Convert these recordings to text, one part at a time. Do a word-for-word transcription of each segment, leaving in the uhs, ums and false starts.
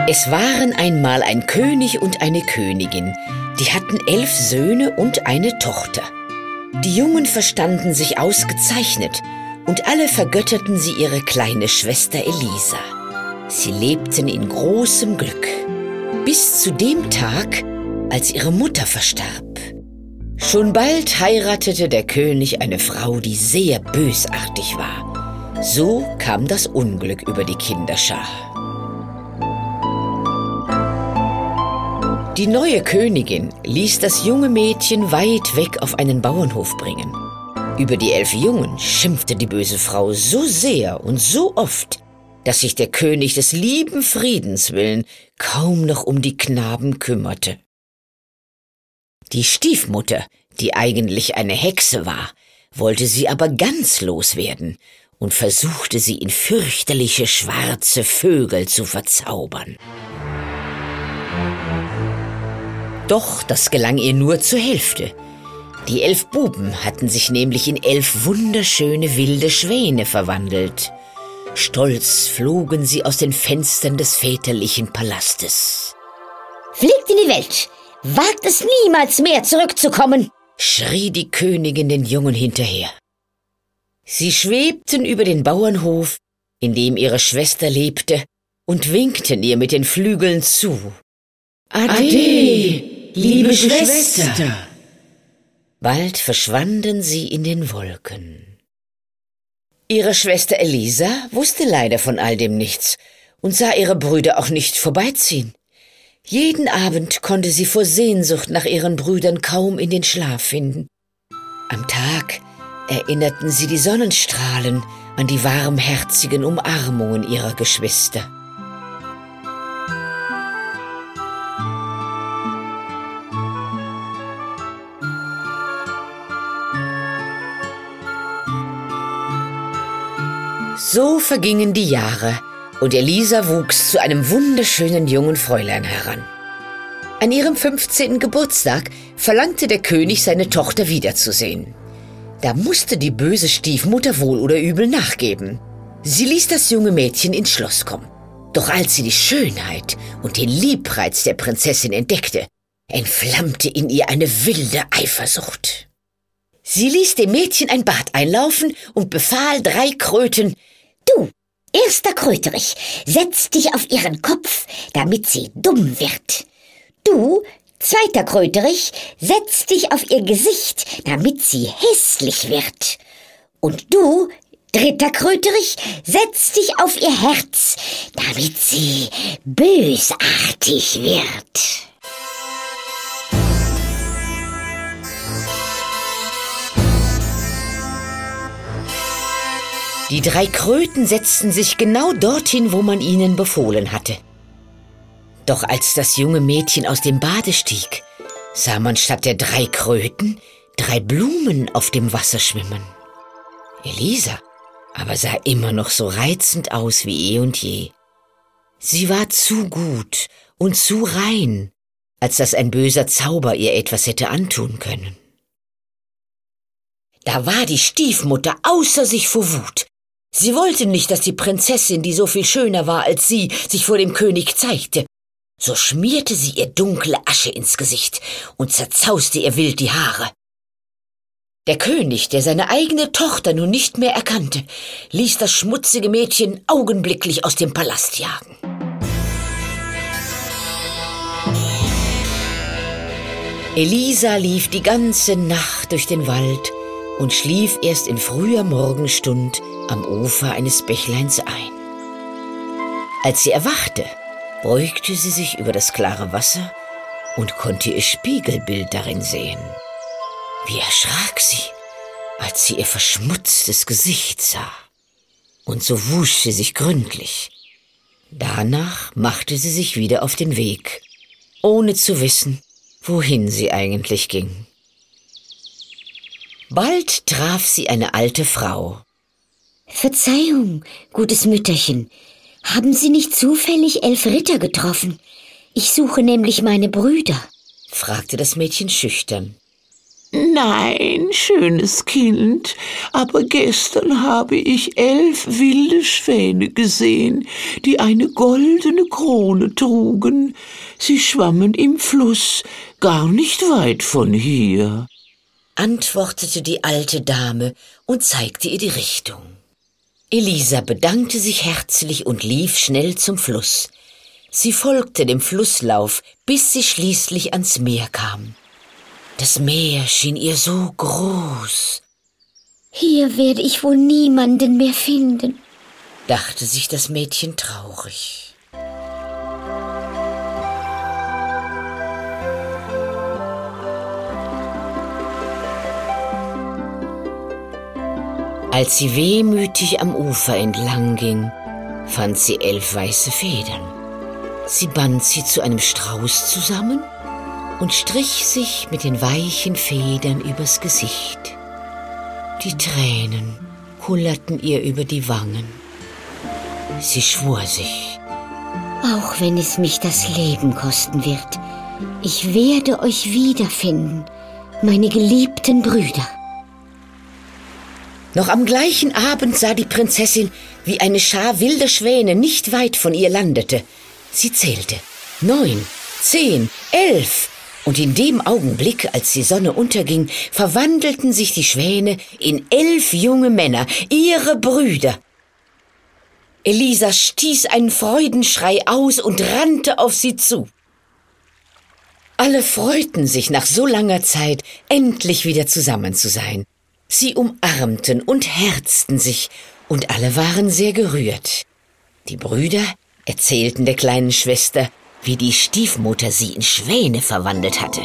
Es waren einmal ein König und eine Königin. Die hatten elf Söhne und eine Tochter. Die Jungen verstanden sich ausgezeichnet und alle vergötterten sie ihre kleine Schwester Elisa. Sie lebten in großem Glück, bis zu dem Tag, als ihre Mutter verstarb. Schon bald heiratete der König eine Frau, die sehr bösartig war. So kam das Unglück über die Kinderschar. Die neue Königin ließ das junge Mädchen weit weg auf einen Bauernhof bringen. Über die elf Jungen schimpfte die böse Frau so sehr und so oft, dass sich der König des lieben Friedens willen kaum noch um die Knaben kümmerte. Die Stiefmutter, die eigentlich eine Hexe war, wollte sie aber ganz loswerden und versuchte sie in fürchterliche schwarze Vögel zu verzaubern. Doch das gelang ihr nur zur Hälfte. Die elf Buben hatten sich nämlich in elf wunderschöne wilde Schwäne verwandelt. Stolz flogen sie aus den Fenstern des väterlichen Palastes. »Fliegt in die Welt! Wagt es niemals mehr zurückzukommen«, schrie die Königin den Jungen hinterher. Sie schwebten über den Bauernhof, in dem ihre Schwester lebte, und winkten ihr mit den Flügeln zu. »Ade, liebe Schwester!« Bald verschwanden sie in den Wolken. Ihre Schwester Elisa wusste leider von all dem nichts und sah ihre Brüder auch nicht vorbeiziehen. Jeden Abend konnte sie vor Sehnsucht nach ihren Brüdern kaum in den Schlaf finden. Am Tag erinnerten sie die Sonnenstrahlen an die warmherzigen Umarmungen ihrer Geschwister. So vergingen die Jahre, und Elisa wuchs zu einem wunderschönen jungen Fräulein heran. An ihrem fünfzehnten Geburtstag verlangte der König, seine Tochter wiederzusehen. Da musste die böse Stiefmutter wohl oder übel nachgeben. Sie ließ das junge Mädchen ins Schloss kommen. Doch als sie die Schönheit und den Liebreiz der Prinzessin entdeckte, entflammte in ihr eine wilde Eifersucht. Sie ließ dem Mädchen ein Bad einlaufen und befahl drei Kröten: »Du, erster Kröterich, setz dich auf ihren Kopf, damit sie dumm wird. Du, zweiter Kröterich, setz dich auf ihr Gesicht, damit sie hässlich wird. Und du, dritter Kröterich, setz dich auf ihr Herz, damit sie bösartig wird.« Die drei Kröten setzten sich genau dorthin, wo man ihnen befohlen hatte. Doch als das junge Mädchen aus dem Bade stieg, sah man statt der drei Kröten drei Blumen auf dem Wasser schwimmen. Elisa aber sah immer noch so reizend aus wie eh und je. Sie war zu gut und zu rein, als dass ein böser Zauber ihr etwas hätte antun können. Da war die Stiefmutter außer sich vor Wut. Sie wollte nicht, dass die Prinzessin, die so viel schöner war als sie, sich vor dem König zeigte. So schmierte sie ihr dunkle Asche ins Gesicht und zerzauste ihr wild die Haare. Der König, der seine eigene Tochter nun nicht mehr erkannte, ließ das schmutzige Mädchen augenblicklich aus dem Palast jagen. Elisa lief die ganze Nacht durch den Wald und schlief erst in früher Morgenstund am Ufer eines Bächleins ein. Als sie erwachte, beugte sie sich über das klare Wasser und konnte ihr Spiegelbild darin sehen. Wie erschrak sie, als sie ihr verschmutztes Gesicht sah. Und so wusch sie sich gründlich. Danach machte sie sich wieder auf den Weg, ohne zu wissen, wohin sie eigentlich ging. Bald traf sie eine alte Frau. »Verzeihung, gutes Mütterchen, haben Sie nicht zufällig elf Ritter getroffen? Ich suche nämlich meine Brüder«, fragte das Mädchen schüchtern. Nein, schönes Kind, aber gestern habe ich elf wilde Schwäne gesehen, die eine goldene Krone trugen. Sie schwammen im Fluss, gar nicht weit von hier«, antwortete die alte Dame und zeigte ihr die Richtung. Elisa bedankte sich herzlich und lief schnell zum Fluss. Sie folgte dem Flusslauf, bis sie schließlich ans Meer kam. Das Meer schien ihr so groß. »Hier werde ich wohl niemanden mehr finden«, dachte sich das Mädchen traurig. Als sie wehmütig am Ufer entlang ging, fand sie elf weiße Federn. Sie band sie zu einem Strauß zusammen und strich sich mit den weichen Federn übers Gesicht. Die Tränen kullerten ihr über die Wangen. Sie schwor sich: »Auch wenn es mich das Leben kosten wird, ich werde euch wiederfinden, meine geliebten Brüder.« Noch am gleichen Abend sah die Prinzessin, wie eine Schar wilder Schwäne nicht weit von ihr landete. Sie zählte: Neun, zehn, elf. Und in dem Augenblick, als die Sonne unterging, verwandelten sich die Schwäne in elf junge Männer, ihre Brüder. Elisa stieß einen Freudenschrei aus und rannte auf sie zu. Alle freuten sich, nach so langer Zeit endlich wieder zusammen zu sein. Sie umarmten und herzten sich, und alle waren sehr gerührt. Die Brüder erzählten der kleinen Schwester, wie die Stiefmutter sie in Schwäne verwandelt hatte.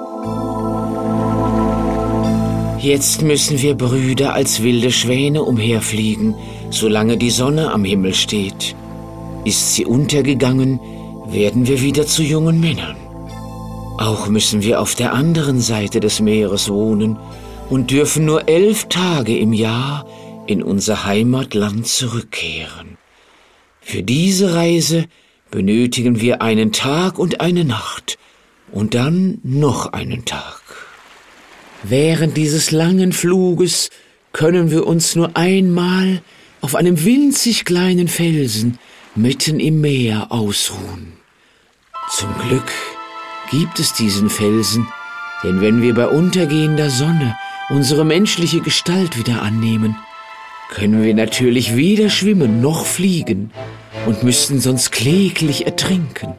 »Jetzt müssen wir Brüder als wilde Schwäne umherfliegen, solange die Sonne am Himmel steht. Ist sie untergegangen, werden wir wieder zu jungen Männern. Auch müssen wir auf der anderen Seite des Meeres wohnen und dürfen nur elf Tage im Jahr in unser Heimatland zurückkehren. Für diese Reise benötigen wir einen Tag und eine Nacht und dann noch einen Tag. Während dieses langen Fluges können wir uns nur einmal auf einem winzig kleinen Felsen mitten im Meer ausruhen. Zum Glück gibt es diesen Felsen, denn wenn wir bei untergehender Sonne unsere menschliche Gestalt wieder annehmen, können wir natürlich weder schwimmen noch fliegen und müssten sonst kläglich ertrinken.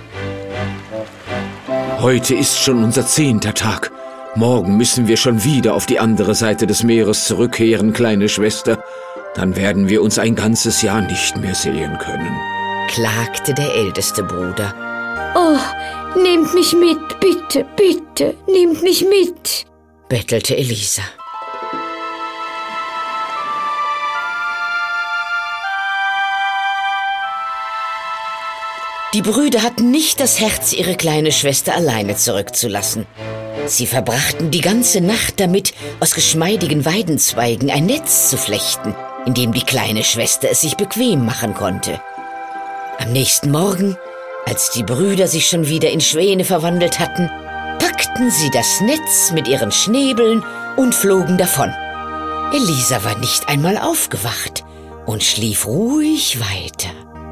Heute ist schon unser zehnter Tag. Morgen müssen wir schon wieder auf die andere Seite des Meeres zurückkehren, kleine Schwester. Dann werden wir uns ein ganzes Jahr nicht mehr sehen können«, klagte der älteste Bruder. »Oh, nehmt mich mit, bitte, bitte, nehmt mich mit«, bettelte Elisa. Die Brüder hatten nicht das Herz, ihre kleine Schwester alleine zurückzulassen. Sie verbrachten die ganze Nacht damit, aus geschmeidigen Weidenzweigen ein Netz zu flechten, in dem die kleine Schwester es sich bequem machen konnte. Am nächsten Morgen, als die Brüder sich schon wieder in Schwäne verwandelt hatten, packten sie das Netz mit ihren Schnäbeln und flogen davon. Elisa war nicht einmal aufgewacht und schlief ruhig weiter.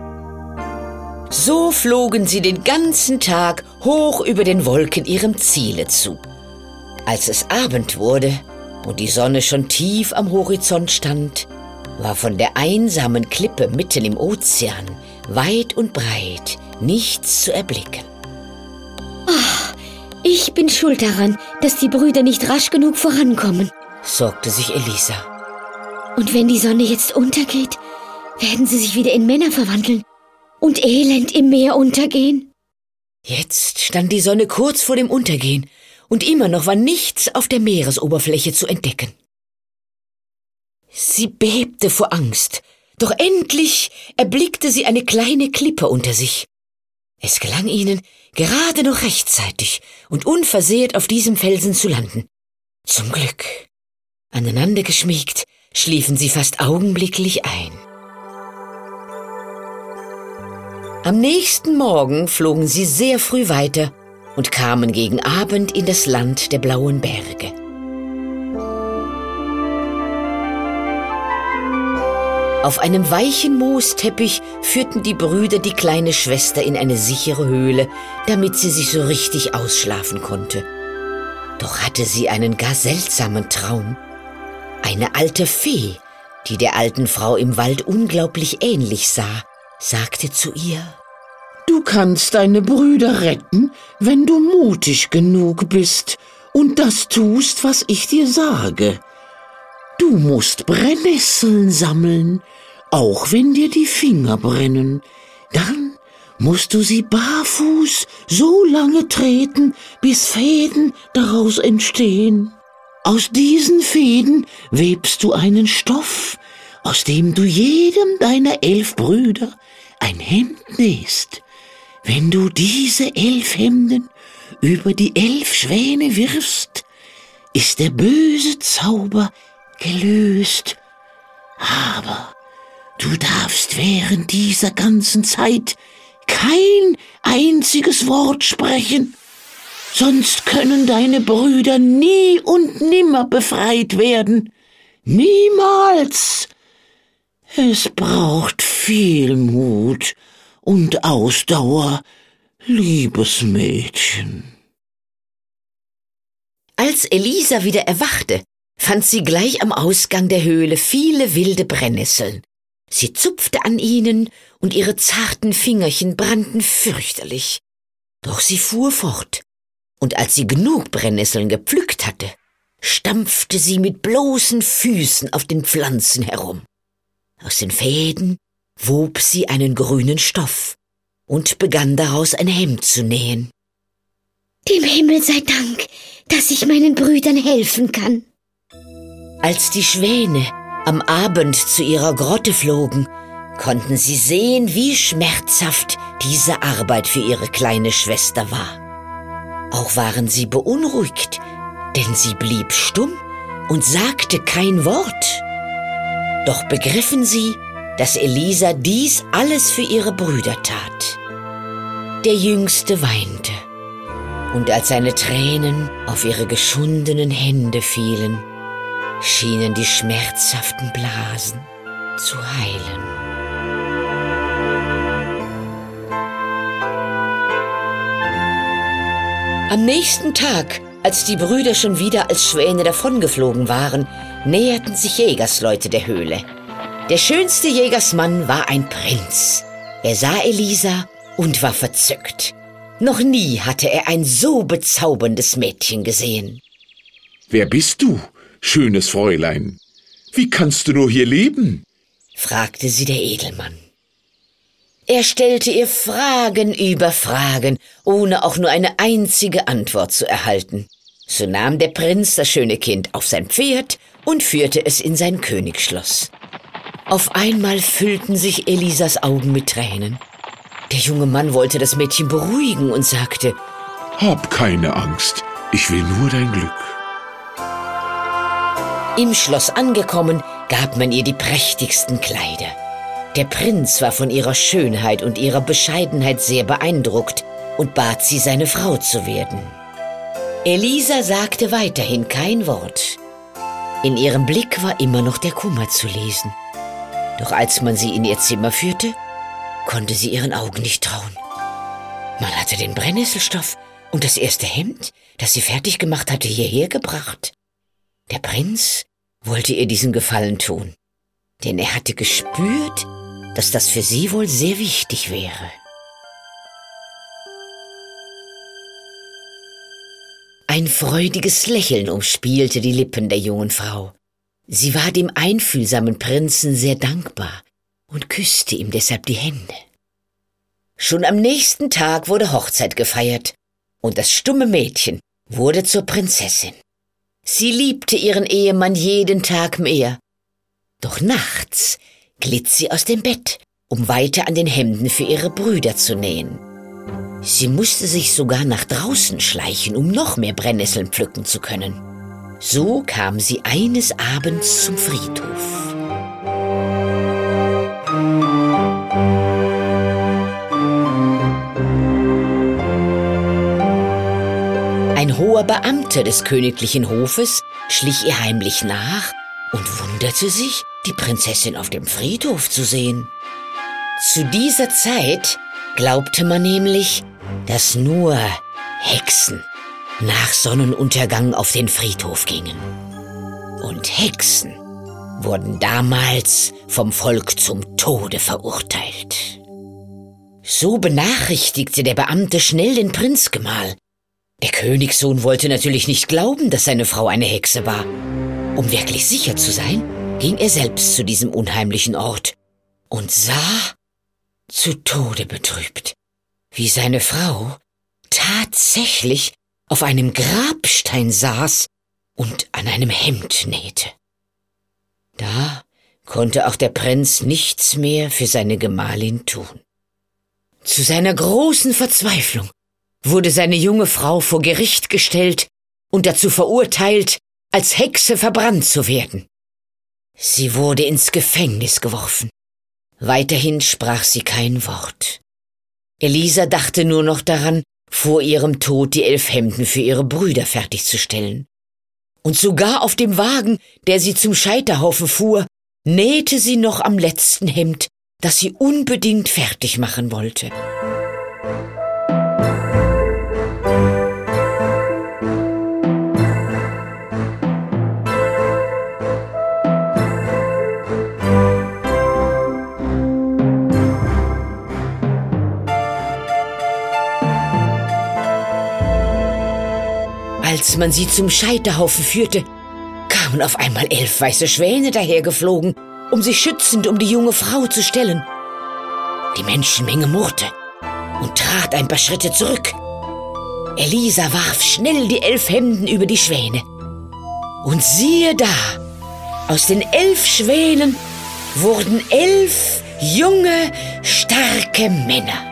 So flogen sie den ganzen Tag hoch über den Wolken ihrem Ziele zu. Als es Abend wurde und die Sonne schon tief am Horizont stand, war von der einsamen Klippe mitten im Ozean weit und breit nichts zu erblicken. »Ach, ich bin schuld daran, dass die Brüder nicht rasch genug vorankommen«, sorgte sich Elisa. »Und wenn die Sonne jetzt untergeht, werden sie sich wieder in Männer verwandeln und elend im Meer untergehen.« Jetzt stand die Sonne kurz vor dem Untergehen und immer noch war nichts auf der Meeresoberfläche zu entdecken. Sie bebte vor Angst, doch endlich erblickte sie eine kleine Klippe unter sich. Es gelang ihnen, gerade noch rechtzeitig und unversehrt auf diesem Felsen zu landen. Zum Glück. Aneinander geschmiegt, schliefen sie fast augenblicklich ein. Am nächsten Morgen flogen sie sehr früh weiter und kamen gegen Abend in das Land der blauen Berge. Auf einem weichen Moosteppich führten die Brüder die kleine Schwester in eine sichere Höhle, damit sie sich so richtig ausschlafen konnte. Doch hatte sie einen gar seltsamen Traum. Eine alte Fee, die der alten Frau im Wald unglaublich ähnlich sah, sagte zu ihr: »Du kannst deine Brüder retten, wenn du mutig genug bist und das tust, was ich dir sage. Du musst Brennnesseln sammeln, auch wenn dir die Finger brennen. Dann musst du sie barfuß so lange treten, bis Fäden daraus entstehen. Aus diesen Fäden webst du einen Stoff, aus dem du jedem deiner elf Brüder ein Hemd nähst. Wenn du diese elf Hemden über die elf Schwäne wirfst, ist der böse Zauber gelöst. Aber du darfst während dieser ganzen Zeit kein einziges Wort sprechen, sonst können deine Brüder nie und nimmer befreit werden. Niemals! Es braucht viel Mut und Ausdauer, liebes Mädchen.« Als Elisa wieder erwachte, fand sie gleich am Ausgang der Höhle viele wilde Brennnesseln. Sie zupfte an ihnen, und ihre zarten Fingerchen brannten fürchterlich. Doch sie fuhr fort, und als sie genug Brennnesseln gepflückt hatte, stampfte sie mit bloßen Füßen auf den Pflanzen herum. Aus den Fäden wob sie einen grünen Stoff und begann daraus ein Hemd zu nähen. »Dem Himmel sei Dank, dass ich meinen Brüdern helfen kann.« Als die Schwäne am Abend zu ihrer Grotte flogen, konnten sie sehen, wie schmerzhaft diese Arbeit für ihre kleine Schwester war. Auch waren sie beunruhigt, denn sie blieb stumm und sagte kein Wort. Doch begriffen sie, dass Elisa dies alles für ihre Brüder tat. Der Jüngste weinte, und als seine Tränen auf ihre geschundenen Hände fielen, schienen die schmerzhaften Blasen zu heilen. Am nächsten Tag, als die Brüder schon wieder als Schwäne davongeflogen waren, näherten sich Jägersleute der Höhle. Der schönste Jägersmann war ein Prinz. Er sah Elisa und war verzückt. Noch nie hatte er ein so bezauberndes Mädchen gesehen. »Wer bist du, schönes Fräulein? Wie kannst du nur hier leben?« fragte sie der Edelmann. Er stellte ihr Fragen über Fragen, ohne auch nur eine einzige Antwort zu erhalten. So nahm der Prinz das schöne Kind auf sein Pferd und führte es in sein Königsschloss. Auf einmal füllten sich Elisas Augen mit Tränen. Der junge Mann wollte das Mädchen beruhigen und sagte: »Hab keine Angst, ich will nur dein Glück.« Im Schloss angekommen, gab man ihr die prächtigsten Kleider. Der Prinz war von ihrer Schönheit und ihrer Bescheidenheit sehr beeindruckt und bat sie, seine Frau zu werden. Elisa sagte weiterhin kein Wort. In ihrem Blick war immer noch der Kummer zu lesen. Doch als man sie in ihr Zimmer führte, konnte sie ihren Augen nicht trauen. Man hatte den Brennnesselstoff und das erste Hemd, das sie fertig gemacht hatte, hierher gebracht. Der Prinz wollte ihr diesen Gefallen tun, denn er hatte gespürt, dass das für sie wohl sehr wichtig wäre. Ein freudiges Lächeln umspielte die Lippen der jungen Frau. Sie war dem einfühlsamen Prinzen sehr dankbar und küsste ihm deshalb die Hände. Schon am nächsten Tag wurde Hochzeit gefeiert und das stumme Mädchen wurde zur Prinzessin. Sie liebte ihren Ehemann jeden Tag mehr. Doch nachts glitt sie aus dem Bett, um weiter an den Hemden für ihre Brüder zu nähen. Sie musste sich sogar nach draußen schleichen, um noch mehr Brennnesseln pflücken zu können. So kam sie eines Abends zum Friedhof. Ein hoher Beamter des königlichen Hofes schlich ihr heimlich nach und wunderte sich, die Prinzessin auf dem Friedhof zu sehen. Zu dieser Zeit glaubte man nämlich, dass nur Hexen nach Sonnenuntergang auf den Friedhof gingen. Und Hexen wurden damals vom Volk zum Tode verurteilt. So benachrichtigte der Beamte schnell den Prinzgemahl. Der Königssohn wollte natürlich nicht glauben, dass seine Frau eine Hexe war. Um wirklich sicher zu sein, ging er selbst zu diesem unheimlichen Ort und sah, zu Tode betrübt, wie seine Frau tatsächlich auf einem Grabstein saß und an einem Hemd nähte. Da konnte auch der Prinz nichts mehr für seine Gemahlin tun. Zu seiner großen Verzweiflung wurde seine junge Frau vor Gericht gestellt und dazu verurteilt, als Hexe verbrannt zu werden. Sie wurde ins Gefängnis geworfen. Weiterhin sprach sie kein Wort. Elisa dachte nur noch daran, vor ihrem Tod die elf Hemden für ihre Brüder fertigzustellen. Und sogar auf dem Wagen, der sie zum Scheiterhaufen fuhr, nähte sie noch am letzten Hemd, das sie unbedingt fertig machen wollte. Als man sie zum Scheiterhaufen führte, kamen auf einmal elf weiße Schwäne dahergeflogen, um sich schützend um die junge Frau zu stellen. Die Menschenmenge murrte und trat ein paar Schritte zurück. Elisa warf schnell die elf Hemden über die Schwäne. Und siehe da, aus den elf Schwänen wurden elf junge, starke Männer.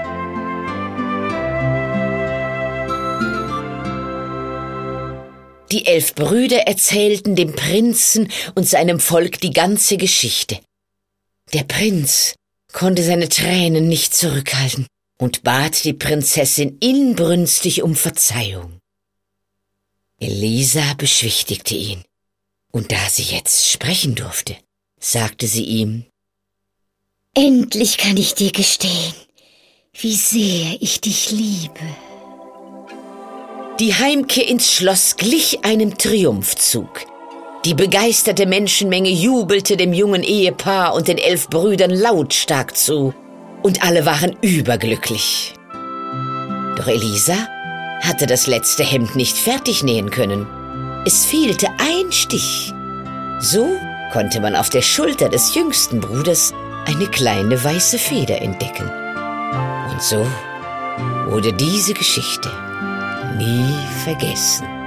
Die elf Brüder erzählten dem Prinzen und seinem Volk die ganze Geschichte. Der Prinz konnte seine Tränen nicht zurückhalten und bat die Prinzessin inbrünstig um Verzeihung. Elisa beschwichtigte ihn, und da sie jetzt sprechen durfte, sagte sie ihm: Endlich kann ich dir gestehen, wie sehr ich dich liebe. Die Heimkehr ins Schloss glich einem Triumphzug. Die begeisterte Menschenmenge jubelte dem jungen Ehepaar und den elf Brüdern lautstark zu, und alle waren überglücklich. Doch Elisa hatte das letzte Hemd nicht fertig nähen können. Es fehlte ein Stich. So konnte man auf der Schulter des jüngsten Bruders eine kleine weiße Feder entdecken. Und so wurde diese Geschichte nie vergessen.